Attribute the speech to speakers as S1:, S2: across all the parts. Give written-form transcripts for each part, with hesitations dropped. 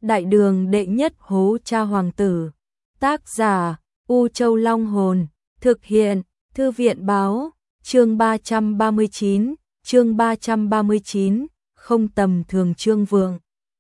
S1: Đại đường đệ nhất hố cha hoàng tử. Tác giả U Châu Long Hồn. Thực hiện Thư viện Báo. Chương 339. Chương 339. Không tầm thường Trương Vượng.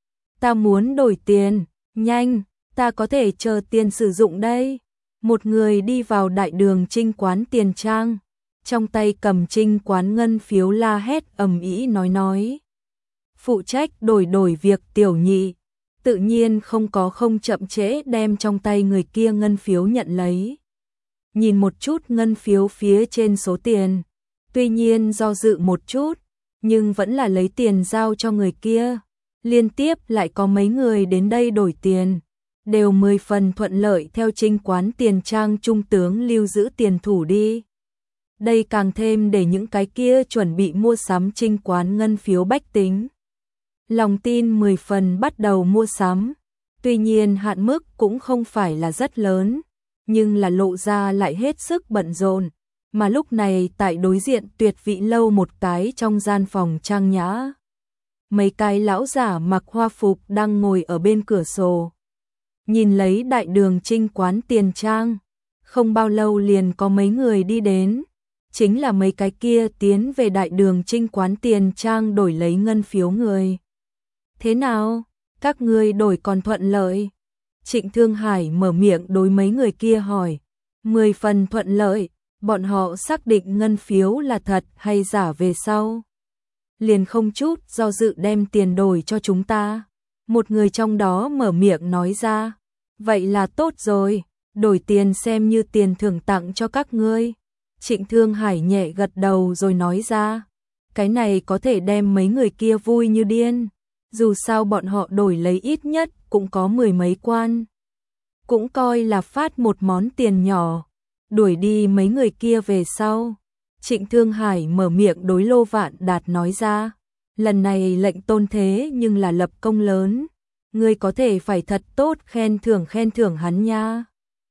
S1: Ta muốn đổi tiền. Nhanh, ta có thể chờ tiền sử dụng đây. Một người đi vào đại đường Trinh quán tiền trang, trong tay cầm Trinh quán ngân phiếu la hét ầm ĩ nói. Phụ trách đổi việc tiểu nhị, tự nhiên không chậm trễ đem trong tay người kia ngân phiếu nhận lấy. Nhìn một chút ngân phiếu phía trên số tiền, tuy nhiên do dự một chút, nhưng vẫn là lấy tiền giao cho người kia. Liên tiếp lại có mấy người đến đây đổi tiền, đều 10 phần thuận lợi theo Trinh quán tiền trang trung tướng lưu giữ tiền thủ đi. Đây càng thêm để những cái kia chuẩn bị mua sắm Trinh quán ngân phiếu bách tính lòng tin 10 phần bắt đầu mua sắm. Tuy nhiên hạn mức cũng không phải là rất lớn, nhưng là lộ ra lại hết sức bận rộn. Mà lúc này tại đối diện Tuyệt Vị lâu một cái trong gian phòng trang nhã, mấy cái lão giả mặc hoa phục đang ngồi ở bên cửa sổ, nhìn lấy đại đường Trinh quán tiền trang. Không bao lâu liền có mấy người đi đến, chính là mấy cái kia tiến về đại đường Trinh quán tiền trang đổi lấy ngân phiếu người. Thế nào, các ngươi đổi còn thuận lợi? Trịnh Thương Hải mở miệng đối mấy người kia hỏi. 10 phần thuận lợi, bọn họ xác định ngân phiếu là thật hay giả về sau, liền không chút do dự đem tiền đổi cho chúng ta. Một người trong đó mở miệng nói ra. Vậy là tốt rồi, đổi tiền xem như tiền thưởng tặng cho các ngươi. Trịnh Thương Hải nhẹ gật đầu rồi nói ra. Cái này có thể đem mấy người kia vui như điên. Dù sao bọn họ đổi lấy ít nhất cũng có 10 mấy quan, cũng coi là phát một món tiền nhỏ. Đuổi đi mấy người kia về sau, Trịnh Thương Hải mở miệng đối Lô Vạn Đạt nói ra. Lần này lệnh tôn thế nhưng là lập công lớn, ngươi có thể phải thật tốt khen thưởng hắn nha.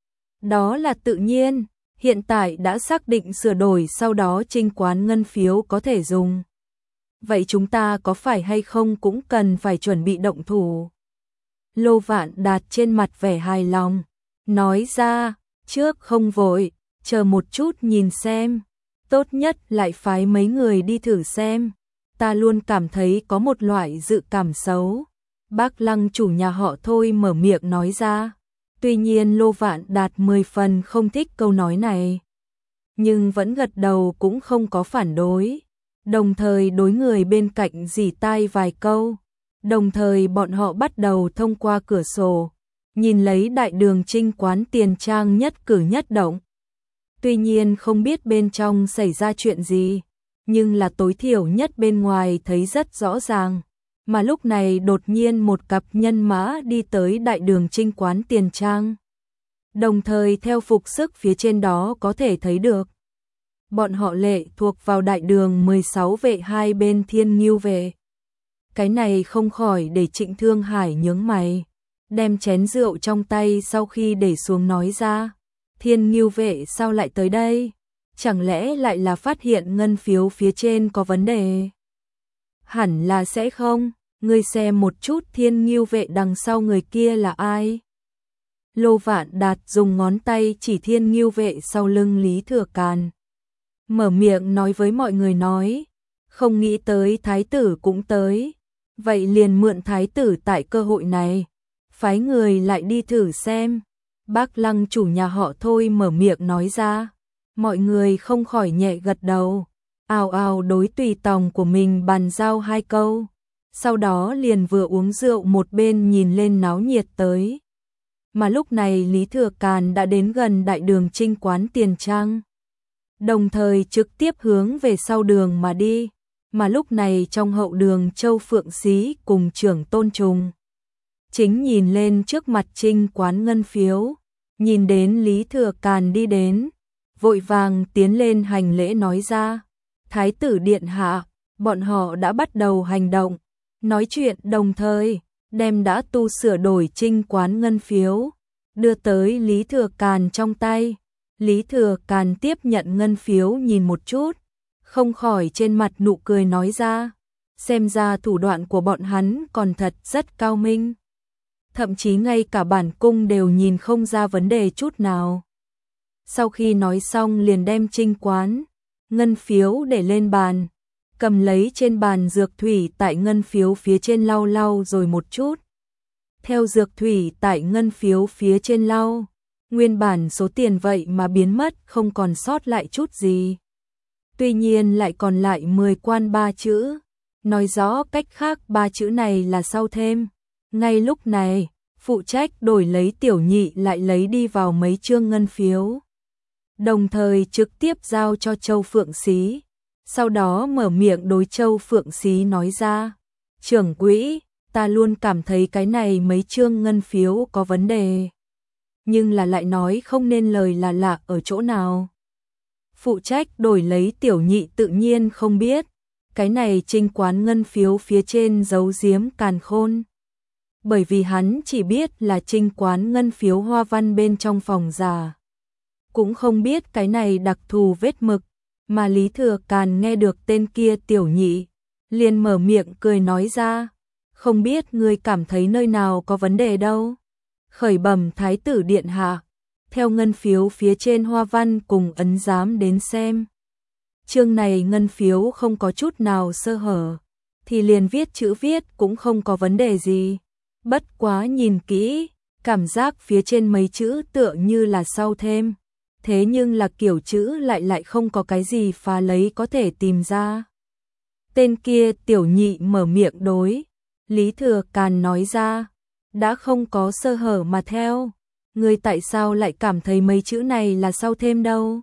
S1: Đó là tự nhiên, hiện tại đã xác định sửa đổi, sau đó Trinh quán ngân phiếu có thể dùng. Vậy chúng ta có phải hay không cũng cần phải chuẩn bị động thủ? Lô Vạn Đạt trên mặt vẻ hài lòng, nói ra, trước không vội, chờ một chút nhìn xem, tốt nhất lại phái mấy người đi thử xem. Ta luôn cảm thấy có một loại dự cảm xấu. Bác Lăng chủ nhà họ Thôi mở miệng nói ra. Tuy nhiên Lô Vạn Đạt 10 phần không thích câu nói này, nhưng vẫn gật đầu cũng không có phản đối. Đồng thời đối người bên cạnh rỉ tai vài câu. Đồng thời bọn họ bắt đầu thông qua cửa sổ, nhìn lấy đại đường Trinh quán tiền trang nhất cử nhất động. Tuy nhiên không biết bên trong xảy ra chuyện gì, nhưng là tối thiểu nhất bên ngoài thấy rất rõ ràng. Mà lúc này đột nhiên một cặp nhân mã đi tới đại đường Trinh quán tiền trang. Đồng thời theo phục sức phía trên đó có thể thấy được, bọn họ lệ thuộc vào đại đường 16 vệ hai bên Thiên Ngưu vệ. Cái này không khỏi để Trịnh Thương Hải nhướng mày, đem chén rượu trong tay sau khi để xuống nói ra. Thiên Ngưu vệ sao lại tới đây? Chẳng lẽ lại là phát hiện ngân phiếu phía trên có vấn đề? Hẳn là sẽ không, ngươi xem một chút Thiên Ngưu vệ đằng sau người kia là ai? Lô Vạn Đạt dùng ngón tay chỉ Thiên Ngưu vệ sau lưng Lý Thừa Càn, mở miệng nói với mọi người nói. Không nghĩ tới thái tử cũng tới, vậy liền mượn thái tử tại cơ hội này, phái người lại đi thử xem. Bác Lăng chủ nhà họ Thôi mở miệng nói ra. Mọi người không khỏi nhẹ gật đầu, ào ào đối tùy tòng của mình bàn giao hai câu, sau đó liền vừa uống rượu một bên nhìn lên náo nhiệt tới. Mà lúc này Lý Thừa Càn đã đến gần đại đường Trinh quán tiền trang, đồng thời trực tiếp hướng về sau đường mà đi. Mà lúc này trong hậu đường Châu Phượng Xí cùng trưởng Tôn Trùng chính nhìn lên trước mặt Trinh quán ngân phiếu, nhìn đến Lý Thừa Càn đi đến, vội vàng tiến lên hành lễ nói ra. Thái tử điện hạ, bọn họ đã bắt đầu hành động. Nói chuyện đồng thời đem đã tu sửa đổi Trinh quán ngân phiếu đưa tới Lý Thừa Càn trong tay. Lý Thừa Càn tiếp nhận ngân phiếu nhìn một chút, không khỏi trên mặt nụ cười nói ra. Xem ra thủ đoạn của bọn hắn còn thật rất cao minh. thậm chí ngay cả bản cung đều nhìn không ra vấn đề chút nào. Sau khi nói xong liền đem Trinh Quán ngân phiếu để lên bàn, cầm lấy trên bàn dược thủy tại ngân phiếu phía trên lau lau rồi một chút. Theo dược thủy tại ngân phiếu phía trên lau, nguyên bản số tiền vậy mà biến mất không còn sót lại chút gì. Tuy nhiên lại còn lại 10 quan 3 chữ, nói rõ cách khác 3 chữ này là sau thêm. Ngay lúc này, phụ trách đổi lấy Tiểu Nhị lại lấy đi vào mấy chương ngân phiếu, đồng thời trực tiếp giao cho Châu Phượng Xí. Sau đó mở miệng đối Châu Phượng Xí nói ra, trưởng quỹ, ta luôn cảm thấy cái này mấy chương ngân phiếu có vấn đề, nhưng là lại nói không nên lời là lạ ở chỗ nào. Phụ trách đổi lấy Tiểu Nhị tự nhiên không biết, cái này Trinh Quán ngân phiếu phía trên giấu giếm càn khôn. Bởi vì hắn chỉ biết là Trinh Quán ngân phiếu hoa văn bên trong phòng giả, cũng không biết cái này đặc thù vết mực, mà Lý Thừa Càn nghe được tên kia Tiểu Nhị, liền mở miệng cười nói ra, không biết ngươi cảm thấy nơi nào có vấn đề đâu. Khởi bẩm Thái tử điện hạ, theo ngân phiếu phía trên hoa văn cùng ấn giám đến xem, chương này ngân phiếu không có chút nào sơ hở, thì liền viết chữ viết cũng không có vấn đề gì. Bất quá nhìn kỹ, cảm giác phía trên mấy chữ tựa như là sau thêm, thế nhưng là kiểu chữ lại không có cái gì phá lấy có thể tìm ra. Tên kia Tiểu Nhị mở miệng đối Lý Thừa Càn nói ra, đã không có sơ hở mà theo, ngươi tại sao lại cảm thấy mấy chữ này là sau thêm đâu?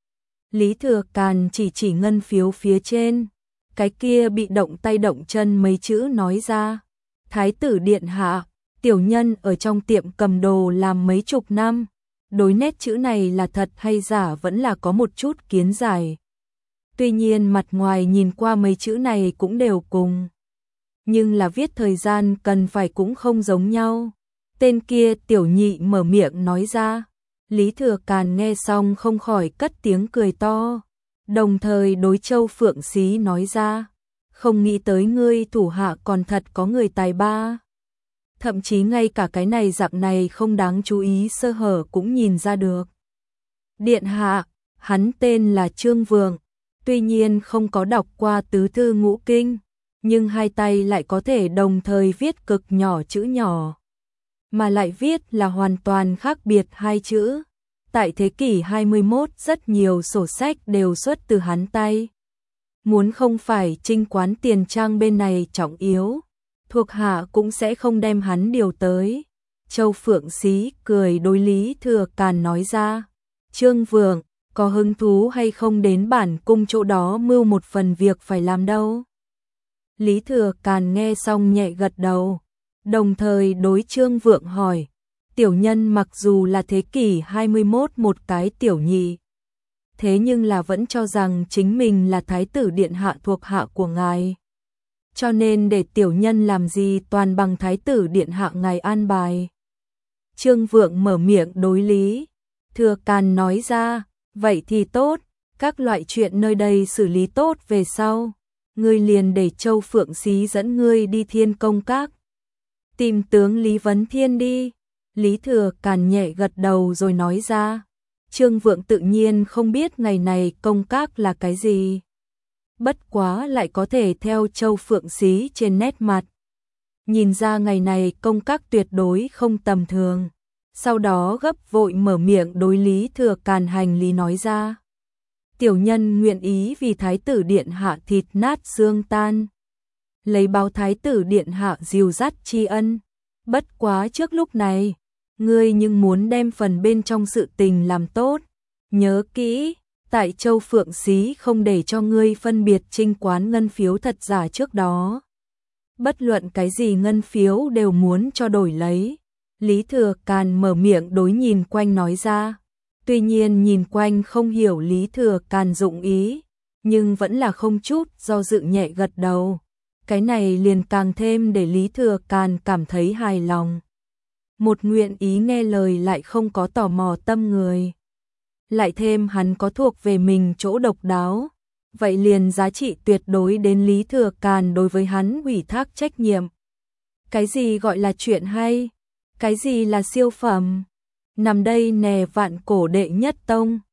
S1: Lý Thừa Càn chỉ ngân phiếu phía trên, cái kia bị động tay động chân mấy chữ nói ra, Thái tử điện hạ, tiểu nhân ở trong tiệm cầm đồ làm mấy chục năm, đối nét chữ này là thật hay giả vẫn là có một chút kiến giải. Tuy nhiên mặt ngoài nhìn qua mấy chữ này cũng đều cùng, nhưng là viết thời gian cần phải cũng không giống nhau. Tên kia Tiểu Nhị mở miệng nói ra, Lý Thừa Càn nghe xong không khỏi cất tiếng cười to, đồng thời đối Châu Phượng Xí nói ra, không nghĩ tới ngươi thủ hạ còn thật có người tài ba. Thậm chí ngay cả cái này dạng này không đáng chú ý sơ hở cũng nhìn ra được. Điện hạ, hắn tên là Trương Vượng, tuy nhiên không có đọc qua tứ thư ngũ kinh, nhưng hai tay lại có thể đồng thời viết cực nhỏ chữ nhỏ, mà lại viết là hoàn toàn khác biệt hai chữ. Tại thế kỷ 21 rất nhiều sổ sách đều xuất từ hắn tay. Muốn không phải Trinh Quán tiền trang bên này trọng yếu, thuộc hạ cũng sẽ không đem hắn điều tới. Châu Phượng Xí cười đối Lý Thừa Càn nói ra, Trương Vượng, có hứng thú hay không đến bản cung chỗ đó mưu một phần việc phải làm đâu? Lý Thừa Càn nghe xong nhẹ gật đầu, đồng thời đối Trương Vượng hỏi, tiểu nhân mặc dù là thế kỷ 21 một cái tiểu nhị, thế nhưng là vẫn cho rằng chính mình là Thái tử điện hạ thuộc hạ của ngài. Cho nên để tiểu nhân làm gì toàn bằng Thái tử điện hạ ngài an bài. Trương Vượng mở miệng đối Lý Thừa Càn nói ra, vậy thì tốt, các loại chuyện nơi đây xử lý tốt về sau, ngươi liền để Châu Phượng Xí dẫn ngươi đi Thiên Công Các, tìm tướng Lý Vấn Thiên đi. Lý Thừa Càn nhẹ gật đầu rồi nói ra, Trương Vượng tự nhiên không biết ngày này công các là cái gì, bất quá lại có thể theo Châu Phượng Xí trên nét mặt nhìn ra ngày này công các tuyệt đối không tầm thường. Sau đó gấp vội mở miệng đối Lý Thừa Càn hành lý nói ra, tiểu nhân nguyện ý vì Thái tử điện hạ thịt nát xương tan, lấy báo Thái tử điện hạ dìu dắt tri ân. Bất quá trước lúc này, ngươi nhưng muốn đem phần bên trong sự tình làm tốt, nhớ kỹ, tại Châu Phượng Xí không để cho ngươi phân biệt Trinh Quán ngân phiếu thật giả trước đó. Bất luận cái gì ngân phiếu đều muốn cho đổi lấy. Lý Thừa Càn mở miệng đối nhìn quanh nói ra, tuy nhiên nhìn quanh không hiểu Lý Thừa Càn dụng ý, nhưng vẫn là không chút do dự nhẹ gật đầu. Cái này liền càng thêm để Lý Thừa Càn cảm thấy hài lòng. Một nguyện ý nghe lời lại không có tò mò tâm người. Lại thêm hắn có thuộc về mình chỗ độc đáo. Vậy liền giá trị tuyệt đối đến Lý Thừa Càn đối với hắn ủy thác trách nhiệm. Cái gì gọi là chuyện hay? Cái gì là siêu phẩm? Nằm đây nè, vạn cổ đệ nhất tông.